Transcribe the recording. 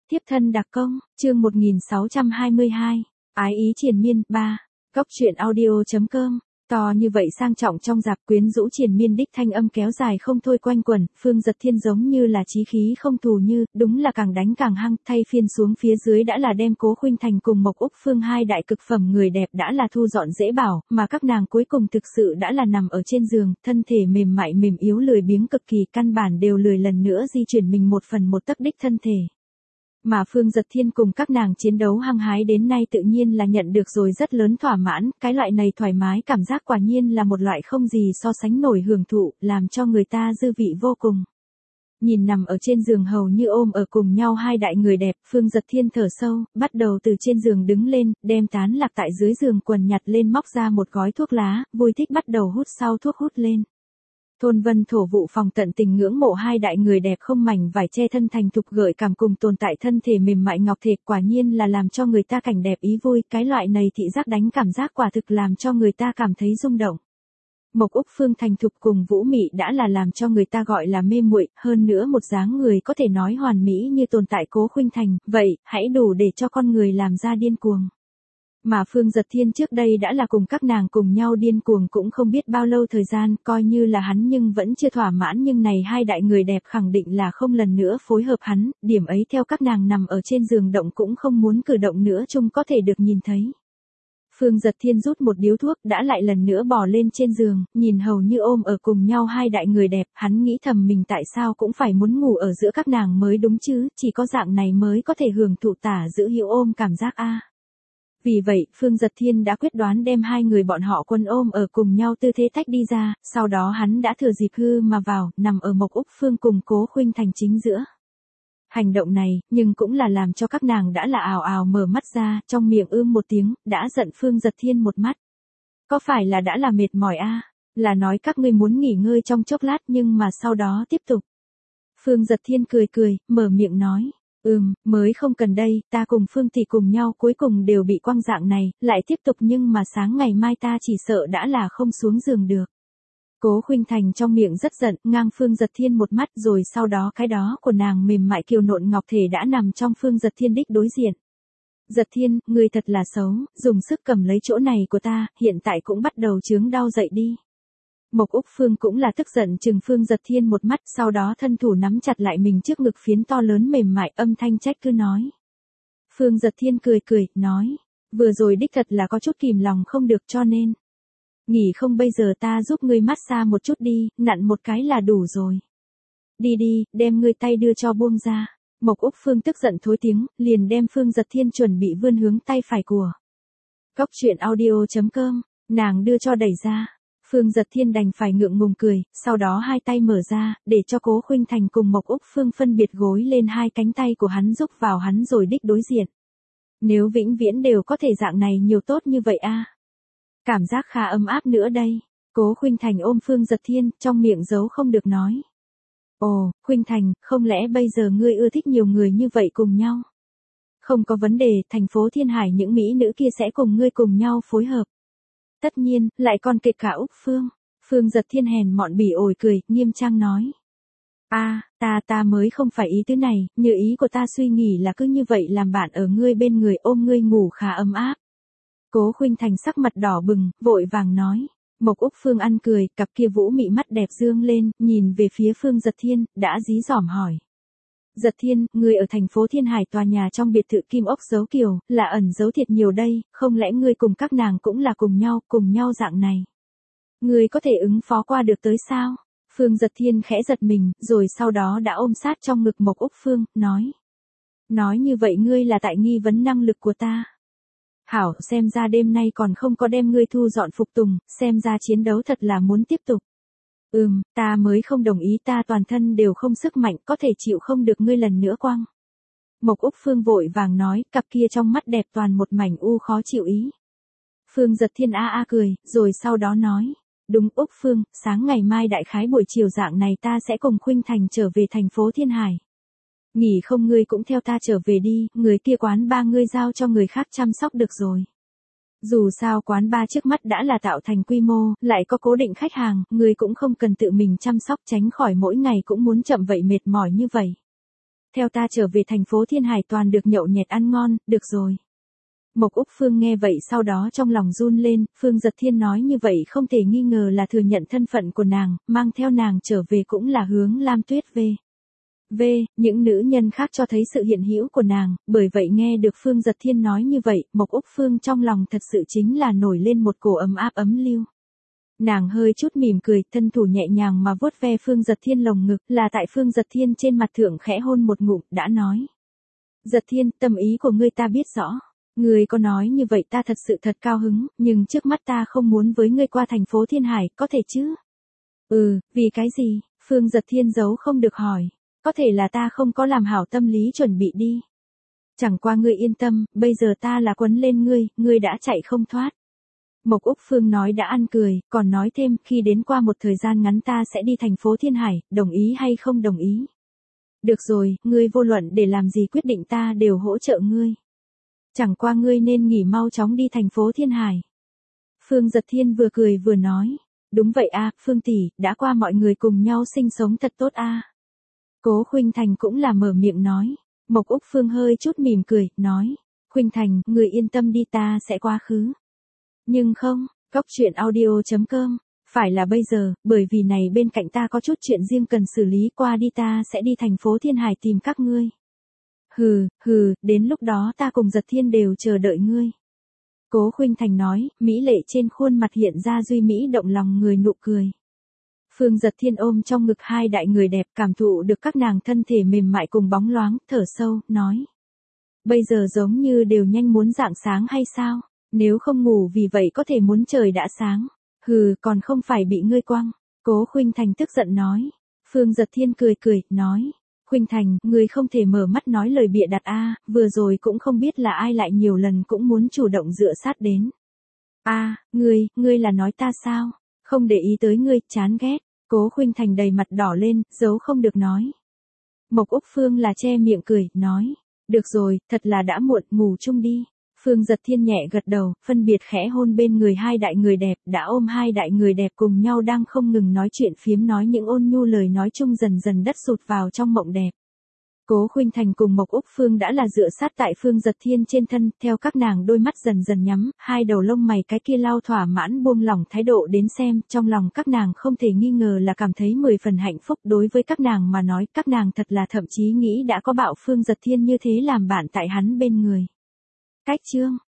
Tiếp thân đặc công, chương 1622, ái ý triền miên, 3, Góc truyện audio.com, to như vậy sang trọng trong dạp quyến rũ triền miên đích thanh âm kéo dài không thôi quanh quẩn, Phương Dật Thiên giống như là chí khí không tù như, đúng là càng đánh càng hăng, thay phiên xuống phía dưới đã là đem Cố Khuynh Thành cùng Mộc Úc Phương hai đại cực phẩm người đẹp đã là thu dọn dễ bảo, mà các nàng cuối cùng thực sự đã là nằm ở trên giường, thân thể mềm mại mềm yếu lười biếng cực kỳ, căn bản đều lười lần nữa di chuyển mình một phần một tấc đích thân thể. Mà Phương Dật Thiên cùng các nàng chiến đấu hăng hái đến nay tự nhiên là nhận được rồi rất lớn thỏa mãn, cái loại này thoải mái cảm giác quả nhiên là một loại không gì so sánh nổi hưởng thụ, làm cho người ta dư vị vô cùng. Nhìn nằm ở trên giường hầu như ôm ở cùng nhau hai đại người đẹp, Phương Dật Thiên thở sâu, bắt đầu từ trên giường đứng lên, đem tán lạc tại dưới giường quần nhặt lên móc ra một gói thuốc lá, vui thích bắt đầu hút sau thuốc hút lên. Thôn Vân Thổ Vụ Phòng tận tình ngưỡng mộ hai đại người đẹp không mảnh vải che thân thành thục gợi cảm cùng tồn tại thân thể mềm mại ngọc thể, quả nhiên là làm cho người ta cảnh đẹp ý vui, cái loại này thị giác đánh cảm giác quả thực làm cho người ta cảm thấy rung động. Mộc Úc Phương thành thục cùng Vũ Mị đã là làm cho người ta gọi là mê muội, hơn nữa một dáng người có thể nói hoàn mỹ như tồn tại Cố Khuynh Thành, vậy, hãy đủ để cho con người làm ra điên cuồng. Mà Phương Dật Thiên trước đây đã là cùng các nàng cùng nhau điên cuồng cũng không biết bao lâu thời gian, coi như là hắn nhưng vẫn chưa thỏa mãn, nhưng này hai đại người đẹp khẳng định là không lần nữa phối hợp hắn, điểm ấy theo các nàng nằm ở trên giường động cũng không muốn cử động nữa chung có thể được nhìn thấy. Phương Dật Thiên rút một điếu thuốc đã lại lần nữa bò lên trên giường, nhìn hầu như ôm ở cùng nhau hai đại người đẹp, hắn nghĩ thầm mình tại sao cũng phải muốn ngủ ở giữa các nàng mới đúng chứ, chỉ có dạng này mới có thể hưởng thụ tả giữ hiệu ôm cảm giác a. Vì vậy, Phương Dật Thiên đã quyết đoán đem hai người bọn họ quân ôm ở cùng nhau tư thế tách đi ra, sau đó hắn đã thừa dịp hư mà vào, nằm ở Mộc Úc Phương cùng Cố Khuynh Thành chính giữa. Hành động này, nhưng cũng là làm cho các nàng đã là ào ào mở mắt ra, trong miệng một tiếng, đã giận Phương Dật Thiên một mắt. Có phải là đã là mệt mỏi a? Là nói các ngươi muốn nghỉ ngơi trong chốc lát nhưng mà sau đó tiếp tục. Phương Dật Thiên cười cười, mở miệng nói. Mới không cần đây, ta cùng Phương tỷ cùng nhau cuối cùng đều bị quăng dạng này, lại tiếp tục nhưng mà sáng ngày mai ta chỉ sợ đã là không xuống giường được. Cố Khuynh Thành trong miệng rất giận, ngang Phương Dật Thiên một mắt rồi sau đó cái đó của nàng mềm mại kiều nộn ngọc thể đã nằm trong Phương Dật Thiên đích đối diện. Dật Thiên, ngươi thật là xấu, dùng sức cầm lấy chỗ này của ta, hiện tại cũng bắt đầu chướng đau dậy đi. Mộc Úc Phương cũng là tức giận chừng Phương Dật Thiên một mắt, sau đó thân thủ nắm chặt lại mình trước ngực phiến to lớn mềm mại, âm thanh trách cứ nói. Phương Dật Thiên cười cười, nói, vừa rồi đích thật là có chút kìm lòng không được cho nên. Nghỉ không bây giờ ta giúp ngươi massage một chút đi, nặn một cái là đủ rồi. Đi đi, đem ngươi tay đưa cho buông ra. Mộc Úc Phương tức giận thối tiếng, liền đem Phương Dật Thiên chuẩn bị vươn hướng tay phải của. Góc truyện audio.com, nàng đưa cho đẩy ra. Phương Dật Thiên đành phải ngượng ngùng cười, sau đó hai tay mở ra, để cho Cố Khuynh Thành cùng Mộc Úc Phương phân biệt gối lên hai cánh tay của hắn giúp vào hắn rồi đích đối diện. Nếu vĩnh viễn đều có thể dạng này nhiều tốt như vậy a. Cảm giác khá ấm áp nữa đây. Cố Khuynh Thành ôm Phương Dật Thiên, trong miệng giấu không được nói. Ồ, Khuynh Thành, không lẽ bây giờ ngươi ưa thích nhiều người như vậy cùng nhau? Không có vấn đề, thành phố Thiên Hải những mỹ nữ kia sẽ cùng ngươi cùng nhau phối hợp. Tất nhiên, lại còn kể cả Úc Phương. Phương Dật Thiên hèn mọn bỉ ổi cười, nghiêm trang nói. Ta mới không phải ý tứ này, như ý của ta suy nghĩ là cứ như vậy làm bạn ở ngươi bên người ôm ngươi ngủ khá ấm áp. Cố Khuynh Thành sắc mặt đỏ bừng, vội vàng nói. Mộc Úc Phương ăn cười, cặp kia Vũ Mị mắt đẹp dương lên, nhìn về phía Phương Dật Thiên, đã dí dỏm hỏi. Dật Thiên, ngươi ở thành phố Thiên Hải tòa nhà trong biệt thự Kim Ốc Dấu Kiều, là ẩn giấu thiệt nhiều đây, không lẽ ngươi cùng các nàng cũng là cùng nhau dạng này. Ngươi có thể ứng phó qua được tới sao? Phương Dật Thiên khẽ giật mình, rồi sau đó đã ôm sát trong ngực Mộc Úc Phương, nói. Nói như vậy ngươi là tại nghi vấn năng lực của ta. Hảo, xem ra đêm nay còn không có đem ngươi thu dọn phục tùng, xem ra chiến đấu thật là muốn tiếp tục. Ta mới không đồng ý, ta toàn thân đều không sức mạnh, có thể chịu không được ngươi lần nữa quăng. Mộc Úc Phương vội vàng nói, cặp kia trong mắt đẹp toàn một mảnh u khó chịu ý. Phương Dật Thiên a cười, rồi sau đó nói, đúng Úc Phương, sáng ngày mai đại khái buổi chiều dạng này ta sẽ cùng Khuynh Thành trở về thành phố Thiên Hải. Nghỉ không ngươi cũng theo ta trở về đi, người kia quán ba ngươi giao cho người khác chăm sóc được rồi. Dù sao quán ba trước mắt đã là tạo thành quy mô, lại có cố định khách hàng, ngươi cũng không cần tự mình chăm sóc tránh khỏi mỗi ngày cũng muốn chậm vậy mệt mỏi như vậy. theo ta trở về thành phố Thiên Hải toàn được nhậu nhẹt ăn ngon, được rồi. Mộc Úc Phương nghe vậy sau đó trong lòng run lên, Phương Giật Thiên nói như vậy không thể nghi ngờ là thừa nhận thân phận của nàng, mang theo nàng trở về cũng là hướng Lam Tuyết về. Những nữ nhân khác cho thấy sự hiện hữu của nàng, bởi vậy nghe được Phương Giật Thiên nói như vậy, Mộc Úc Phương trong lòng thật sự chính là nổi lên một cổ ấm áp ấm lưu. Nàng hơi chút mỉm cười, thân thủ nhẹ nhàng mà vuốt ve Phương Giật Thiên lồng ngực, là tại Phương Giật Thiên trên mặt thượng khẽ hôn một ngụm, đã nói. Giật Thiên, tâm ý của ngươi ta biết rõ. Ngươi có nói như vậy ta thật sự thật cao hứng, nhưng trước mắt ta không muốn với ngươi qua thành phố Thiên Hải, có thể chứ? Vì cái gì? Phương Giật Thiên giấu không được hỏi. Có thể là ta không có làm hảo tâm lý chuẩn bị đi. Chẳng qua ngươi yên tâm, bây giờ ta là quấn lên ngươi đã chạy không thoát. Mộc Úc Phương nói đã ăn cười, còn nói thêm, khi đến qua một thời gian ngắn ta sẽ đi thành phố Thiên Hải, đồng ý hay không đồng ý? Được rồi, ngươi vô luận để làm gì quyết định ta đều hỗ trợ ngươi. Chẳng qua ngươi nên nghỉ mau chóng đi thành phố Thiên Hải. Phương Giật Thiên vừa cười vừa nói. Đúng vậy a, Phương tỷ, đã qua mọi người cùng nhau sinh sống thật tốt a. Cố Khuynh Thành cũng là mở miệng nói. Mộc Úc Phương hơi chút mỉm cười, nói. Khuynh Thành, người yên tâm đi ta sẽ quá khứ. Nhưng không, Cóc Truyện Audio.com, phải là bây giờ, bởi vì này bên cạnh ta có chút chuyện riêng cần xử lý, qua đi ta sẽ đi thành phố Thiên Hải tìm các ngươi. Đến lúc đó ta cùng Giật Thiên đều chờ đợi ngươi. Cố Khuynh Thành nói, mỹ lệ trên khuôn mặt hiện ra duy mỹ động lòng người nụ cười. Phương Giật Thiên ôm trong ngực hai đại người đẹp, cảm thụ được các nàng thân thể mềm mại cùng bóng loáng, thở sâu, nói. Bây giờ giống như đều nhanh muốn rạng sáng hay sao? Nếu không ngủ vì vậy có thể muốn trời đã sáng. Còn không phải bị ngươi quăng. Cố Khuynh Thành tức giận nói. Phương Giật Thiên cười, nói. Khuynh Thành, ngươi không thể mở mắt nói lời bịa đặt a, vừa rồi cũng không biết là ai lại nhiều lần cũng muốn chủ động dựa sát đến. Ngươi là nói ta sao? Không để ý tới ngươi, chán ghét. Cố Khuynh Thành đầy mặt đỏ lên, giấu không được nói. Mộc Úc Phương là che miệng cười, nói. Được rồi, thật là đã muộn, ngủ chung đi. Phương Giật Thiên nhẹ gật đầu, phân biệt khẽ hôn bên người hai đại người đẹp, đã ôm hai đại người đẹp cùng nhau đang không ngừng nói chuyện phiếm, nói những ôn nhu lời nói chung, dần dần đất sụt vào trong mộng đẹp. Cố Khuynh Thành cùng Mộc Úc Phương đã là dựa sát tại Phương Giật Thiên trên thân, theo các nàng đôi mắt dần dần nhắm, hai đầu lông mày cái kia lao thỏa mãn buông lỏng thái độ đến xem, trong lòng các nàng không thể nghi ngờ là cảm thấy 10 phần hạnh phúc. Đối với các nàng mà nói, các nàng thật là thậm chí nghĩ đã có bạo Phương Giật Thiên như thế làm bạn tại hắn bên người. Cách chương